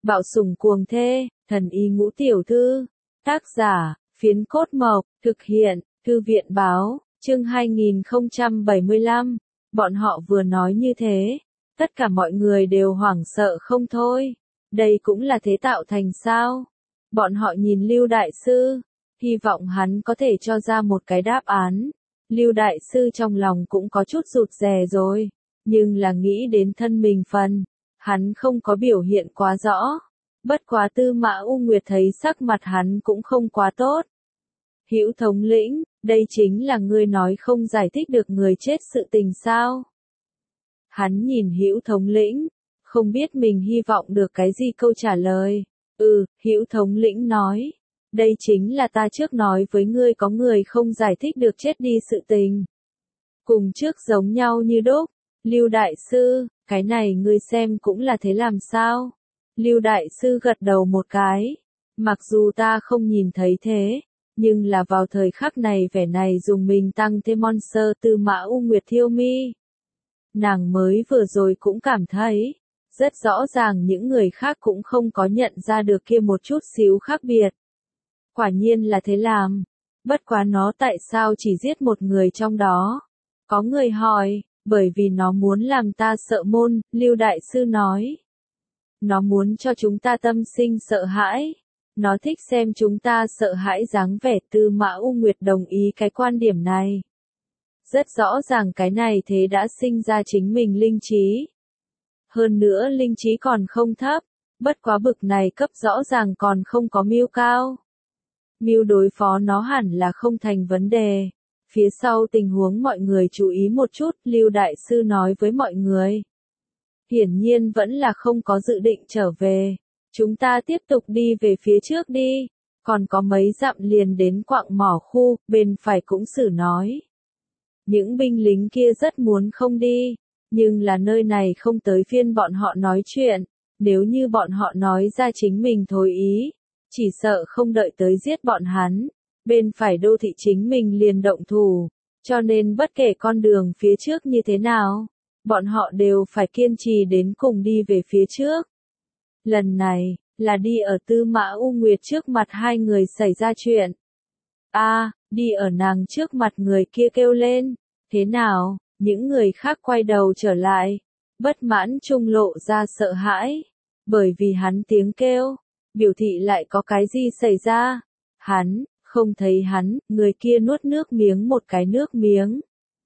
Bạo sủng cuồng thê, thần y ngũ tiểu thư. Tác giả, Phiến Cốt Mộc, thực hiện, Thư viện báo, chương 2075. Bọn họ vừa nói như thế, tất cả mọi người đều hoảng sợ không thôi. Đây cũng là thế tạo thành sao? Bọn họ nhìn Lưu Đại Sư, hy vọng hắn có thể cho ra một cái đáp án. Lưu Đại Sư trong lòng cũng có chút rụt rè rồi, nhưng là nghĩ đến thân mình phần, hắn không có biểu hiện quá rõ. Bất quá Tư Mã U Nguyệt thấy sắc mặt hắn cũng không quá tốt. Hữu thống lĩnh, đây chính là ngươi nói không giải thích được người chết sự tình sao? Hắn nhìn Hữu thống lĩnh, không biết mình hy vọng được cái gì câu trả lời. Hữu thống lĩnh nói, đây chính là ta trước nói với ngươi có người không giải thích được chết đi sự tình. Cùng trước giống nhau như đúc, Lưu Đại Sư, cái này ngươi xem cũng là thế làm sao? Lưu Đại Sư gật đầu một cái, mặc dù ta không nhìn thấy thế, nhưng là vào thời khắc này vẻ này dùng mình tăng thêm monster Tư Mã U Nguyệt thiêu mi. Nàng mới vừa rồi cũng cảm thấy, rất rõ ràng những người khác cũng không có nhận ra được kia một chút xíu khác biệt. Quả nhiên là thế làm, bất quá nó tại sao chỉ giết một người trong đó? Có người hỏi, bởi vì nó muốn làm ta sợ môn, Lưu Đại Sư nói. Nó muốn cho chúng ta tâm sinh sợ hãi. Nó thích xem chúng ta sợ hãi dáng vẻ. Tư Mã U Nguyệt đồng ý cái quan điểm này. Rất rõ ràng cái này thế đã sinh ra chính mình linh trí. Hơn nữa linh trí còn không thấp, bất quá bực này cấp rõ ràng còn không có mưu cao. Mưu đối phó nó hẳn là không thành vấn đề. Phía sau tình huống mọi người chú ý một chút, Lưu Đại Sư nói với mọi người. Hiển nhiên vẫn là không có dự định trở về. Chúng ta tiếp tục đi về phía trước đi. Còn có mấy dặm liền đến quạng mỏ khu, bên phải cũng xử nói. Những binh lính kia rất muốn không đi, nhưng là nơi này không tới phiên bọn họ nói chuyện. Nếu như bọn họ nói ra chính mình thối ý, chỉ sợ không đợi tới giết bọn hắn. Bên phải đô thị chính mình liền động thủ, cho nên bất kể con đường phía trước như thế nào, bọn họ đều phải kiên trì đến cùng đi về phía trước. Lần này, là đi ở Tư Mã U Nguyệt trước mặt hai người xảy ra chuyện. Đi ở nàng trước mặt người kia kêu lên, thế nào, những người khác quay đầu trở lại, bất mãn trung lộ ra sợ hãi, bởi vì hắn tiếng kêu, biểu thị lại có cái gì xảy ra, không thấy hắn, người kia nuốt nước miếng một cái nước miếng.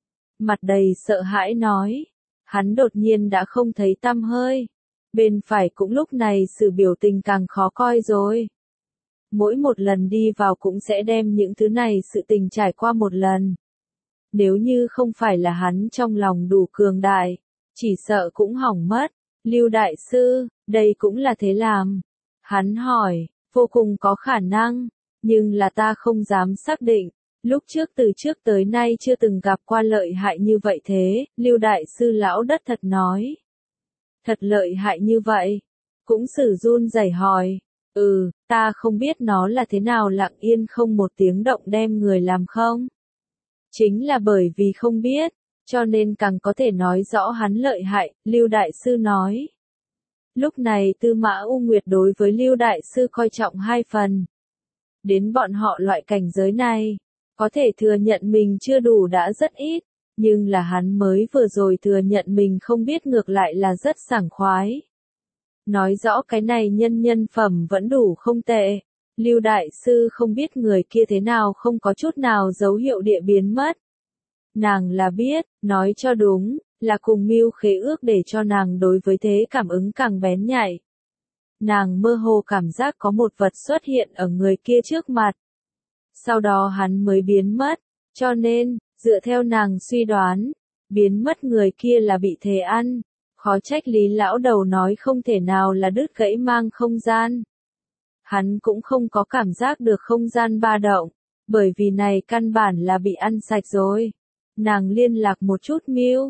Mặt đầy sợ hãi nói, hắn đột nhiên đã không thấy tăm hơi. Bên phải cũng lúc này sự biểu tình càng khó coi rồi. Mỗi một lần đi vào cũng sẽ đem những thứ này sự tình trải qua một lần. Nếu như không phải là hắn trong lòng đủ cường đại, chỉ sợ cũng hỏng mất. Lưu Đại Sư, đây cũng là thế làm. Hắn hỏi, vô cùng có khả năng, nhưng là ta không dám xác định. Lúc trước từ trước tới nay chưa từng gặp qua lợi hại như vậy thế, Lưu Đại Sư lão đất thật nói. Thật lợi hại như vậy. Cũng sử run rẩy hỏi. Ta không biết nó là thế nào lặng yên không một tiếng động đem người làm không. Chính là bởi vì không biết, cho nên càng có thể nói rõ hắn lợi hại, Lưu Đại Sư nói. Lúc này Tư Mã U Nguyệt đối với Lưu Đại Sư coi trọng hai phần. Đến bọn họ loại cảnh giới này, có thể thừa nhận mình chưa đủ đã rất ít. Nhưng là hắn mới vừa rồi thừa nhận mình không biết ngược lại là rất sảng khoái. Nói rõ cái này nhân phẩm vẫn đủ không tệ. Lưu Đại Sư không biết người kia thế nào không có chút nào dấu hiệu địa biến mất. Nàng là biết, nói cho đúng, là cùng mưu khế ước để cho nàng đối với thế cảm ứng càng bén nhạy. Nàng mơ hồ cảm giác có một vật xuất hiện ở người kia trước mặt. Sau đó hắn mới biến mất, cho nên, dựa theo nàng suy đoán, biến mất người kia là bị thế ăn, khó trách Lý lão đầu nói không thể nào là đứt gãy mang không gian. Hắn cũng không có cảm giác được không gian ba động, bởi vì này căn bản là bị ăn sạch rồi. Nàng liên lạc một chút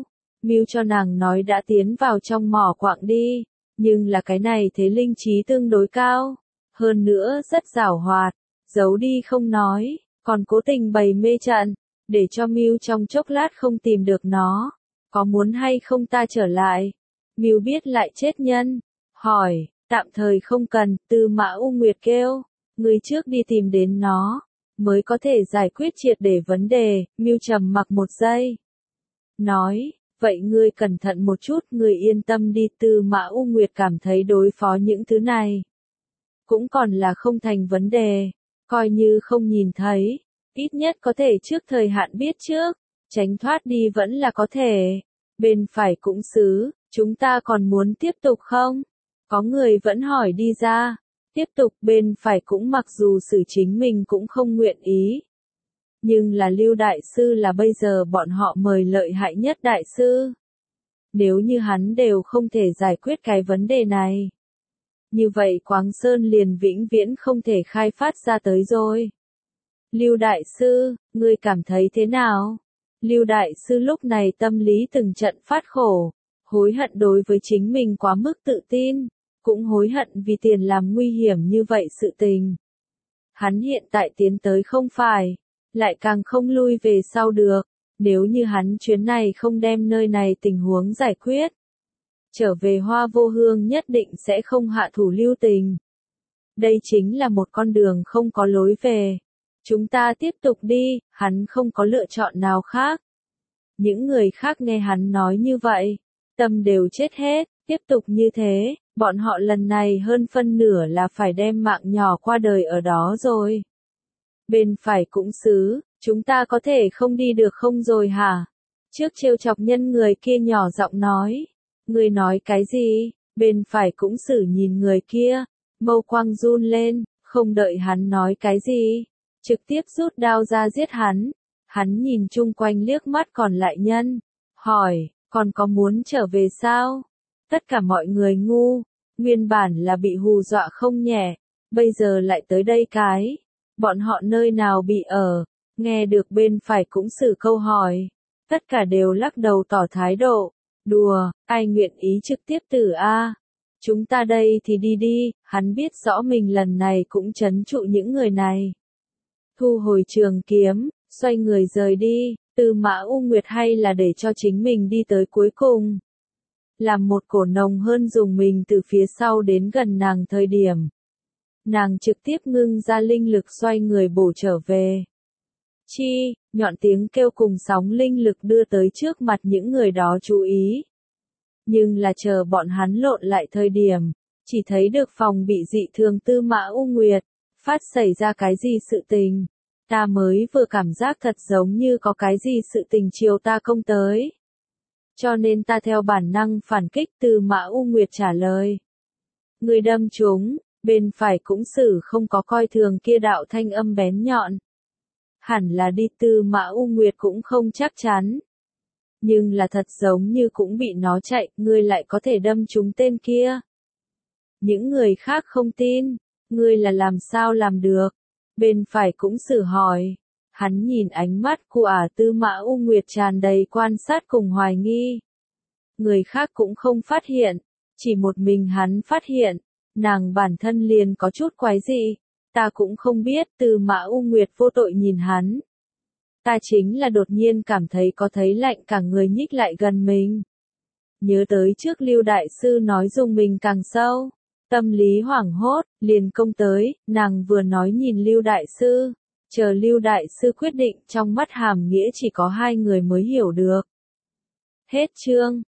Mưu cho nàng nói đã tiến vào trong mỏ quạng đi, nhưng là cái này thế linh trí tương đối cao, hơn nữa rất giảo hoạt, giấu đi không nói, còn cố tình bày mê trận. Để cho Mưu trong chốc lát không tìm được nó. Có muốn hay không ta trở lại? Mưu biết lại chết nhân. Hỏi, Tạm thời không cần, Tư Mã U Nguyệt kêu. Người trước đi tìm đến nó, mới có thể giải quyết triệt để vấn đề. Mưu trầm mặc một giây. Nói, vậy ngươi cẩn thận một chút, ngươi yên tâm đi. Tư Mã U Nguyệt cảm thấy đối phó những thứ này cũng còn là không thành vấn đề. Coi như không nhìn thấy, ít nhất có thể trước thời hạn biết trước, tránh thoát đi vẫn là có thể. Bên phải cũng xứ, chúng ta còn muốn tiếp tục không? Có người vẫn hỏi đi ra. Tiếp tục, bên phải cũng mặc dù xử chính mình cũng không nguyện ý. Nhưng là Lưu Đại Sư là bây giờ bọn họ mời lợi hại nhất Đại Sư. Nếu như hắn đều không thể giải quyết cái vấn đề này, như vậy Quáng Sơn liền vĩnh viễn không thể khai phát ra tới rồi. Lưu Đại Sư, ngươi cảm thấy thế nào? Lưu Đại Sư lúc này tâm lý từng trận phát khổ, hối hận đối với chính mình quá mức tự tin, cũng hối hận vì tiền làm nguy hiểm như vậy sự tình. Hắn hiện tại tiến tới không phải, lại càng không lui về sau được, nếu như hắn chuyến này không đem nơi này tình huống giải quyết. Trở về Hoa Vô Hương nhất định sẽ không hạ thủ lưu tình. Đây chính là một con đường không có lối về. Chúng ta tiếp tục đi, hắn không có lựa chọn nào khác. Những người khác nghe hắn nói như vậy, tâm đều chết hết, tiếp tục như thế, bọn họ lần này hơn phân nửa là phải đem mạng nhỏ qua đời ở đó rồi. Bên phải cũng xứ, chúng ta có thể không đi được không rồi hả? Trước trêu chọc nhân người kia nhỏ giọng nói. Người nói cái gì? Bên phải cũng xử nhìn người kia, mâu quang run lên, không đợi hắn nói cái gì, trực tiếp rút đao ra giết hắn. Hắn nhìn chung quanh liếc mắt còn lại nhân, hỏi, còn có muốn trở về sao? Tất cả mọi người ngu, nguyên bản là bị hù dọa không nhẹ, bây giờ lại tới đây cái. Bọn họ nơi nào bị ở, nghe được bên phải cũng xử câu hỏi. Tất cả đều lắc đầu tỏ thái độ. Đùa, ai nguyện ý trực tiếp tử a? Chúng ta đây thì đi đi, hắn biết rõ mình lần này cũng trấn trụ những người này. Thu hồi trường kiếm, xoay người rời đi, Tư Mã U Nguyệt hay là để cho chính mình đi tới cuối cùng. Làm một cổ nồng hơn dùng mình từ phía sau đến gần nàng thời điểm. Nàng trực tiếp ngưng ra linh lực xoay người bổ trở về. Chi, nhọn tiếng kêu cùng sóng linh lực đưa tới trước mặt những người đó chú ý. Nhưng là chờ bọn hắn lộn lại thời điểm, chỉ thấy được phòng bị dị thường Tư Mã U Nguyệt, phát xảy ra cái gì sự tình. Ta mới vừa cảm giác thật giống như có cái gì sự tình chiều ta công tới. Cho nên ta theo bản năng phản kích. Tư Mã U Nguyệt trả lời. Người đâm chúng, bên phải cũng xử không có coi thường kia đạo thanh âm bén nhọn. Hẳn là đi. Tư Mã U Nguyệt cũng không chắc chắn. Nhưng là thật giống như cũng bị nó chạy, ngươi lại có thể đâm trúng tên kia. Những người khác không tin, ngươi là làm sao làm được? Bên phải cũng xử hỏi. Hắn nhìn ánh mắt của Tư Mã U Nguyệt tràn đầy quan sát cùng hoài nghi. Người khác cũng không phát hiện, chỉ một mình hắn phát hiện, nàng bản thân liền có chút quái dị. Ta cũng không biết. Tư Mã U Nguyệt vô tội nhìn hắn. Ta chính là đột nhiên cảm thấy có thấy lạnh cả người nhích lại gần mình. Nhớ tới trước Lưu Đại Sư nói dùng mình càng sâu. Tâm lý hoảng hốt, liền công tới, nàng vừa nói nhìn Lưu Đại Sư. Chờ Lưu Đại Sư quyết định, trong mắt hàm nghĩa chỉ có hai người mới hiểu được. Hết chương.